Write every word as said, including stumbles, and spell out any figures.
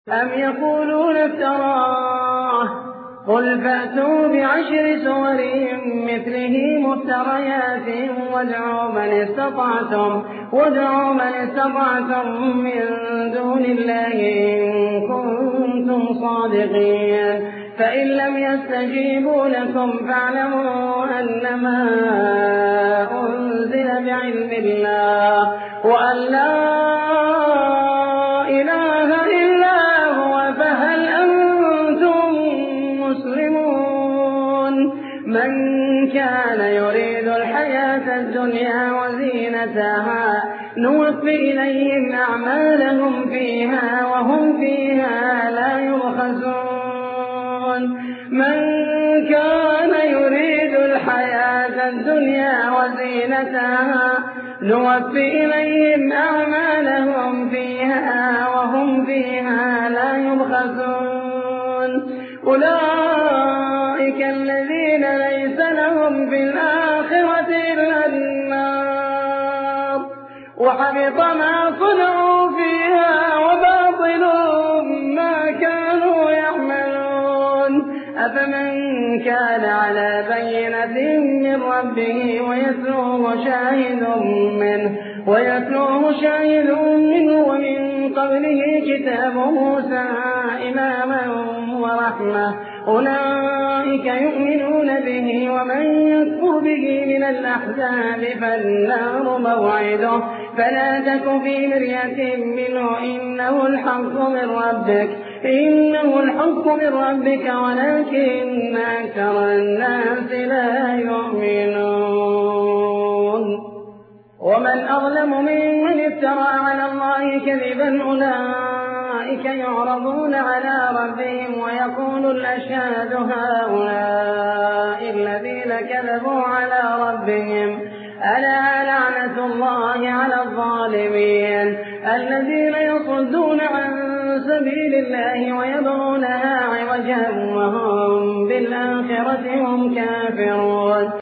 أَمْ يَقُولُونَ افْتَرَاهُ ۖ قُلْ فَأْتُوا بِعَشْرِ سُوَرٍ مِّثْلِهِ مُفْتَرَيَاتٍ وَادْعُوا مَنِ اسْتَطَعْتُم مِّن دُونِ اللَّهِ إِن كُنتُمْ صَادِقِينَ فَإِن لَّمْ يَسْتَجِيبُوا لَكُمْ فَاعْلَمُوا أَنَّمَا أُنزِلَ بِعِلْمِ اللَّهِ وَأَن لَّا إِلَٰهَ إِلَّا هُوَ فَهَلْ أَنتُم مُّسْلِمُونَ مَن كَانَ يُرِيدُ الْحَيَاةَ الدُّنْيَا وَزِينَتَهَا نُوَفِّ إِلَيْهِمْ أَعْمَالَهُمْ فِيهَا وَهُمْ فِيهَا لَا يُبْخَسُونَ مَن كَانَ يُرِيدُ الْحَيَاةَ الدُّنْيَا وَزِينَتَهَا نُوَفِّ إِلَيْهِمْ أَعْمَالَهُمْ فِيهَا وَهُمْ فِيهَا لَا يُبْخَسُونَ أُولَٰئِكَ الَّذِينَ لَيْسَ لَهُمْ فِي الْآخِرَةِ إِلَّا النَّارُ وَحَبِطَ مَا صَنَعُوا فِيهَا وَبَاطِلٌ مَّا كَانُوا يَعْمَلُونَ أَفَمَن كَانَ عَلَىٰ بَيِّنَةٍ مِّن رَّبِّهِ وَيَتْلُوهُ شَاهِدٌ مِّنْهُ وَمِن قَبْلِهِ كِتَابُ مُوسَىٰ إِمَامًا وَرَحْمَةً أُولَٰئِكَ يُؤْمِنُونَ بِهِ ۖ وَمَن يَكْفُرْ بِهِ مِنَ الْأَحْزَابِ فَالنَّارُ مَوْعِدُهُ فَلَا تَكُ فِي مِرْيَةٍ مِّنْهُ ۚ إِنَّهُ الْحَقُّ مِن رَّبِّكَ وَلَٰكِنَّ أَكْثَرَ النَّاسِ لَا يُؤْمِنُونَ وَمَنْ أَظْلَمُ مِمَّنِ افْتَرَىٰ عَلَى اللَّهِ كَذِبًا أُولَٰئِكَ يُعْرَضُونَ عَلَىٰ رَبِّهِمْ وَيَقُولُ الْأَشْهَادُ هَٰؤُلَاءِ الَّذِينَ كَذَبُوا عَلَىٰ رَبِّهِمْ ۚ أَلَا لَعْنَةُ اللَّهِ عَلَى الظَّالِمِينَ الَّذِينَ يَصُدُّونَ عَن سَبِيلِ اللَّهِ وَيَبْغُونَهَا عِوَجًا وَهُم بِالْآخِرَةِ هُمْ كَافِرُونَ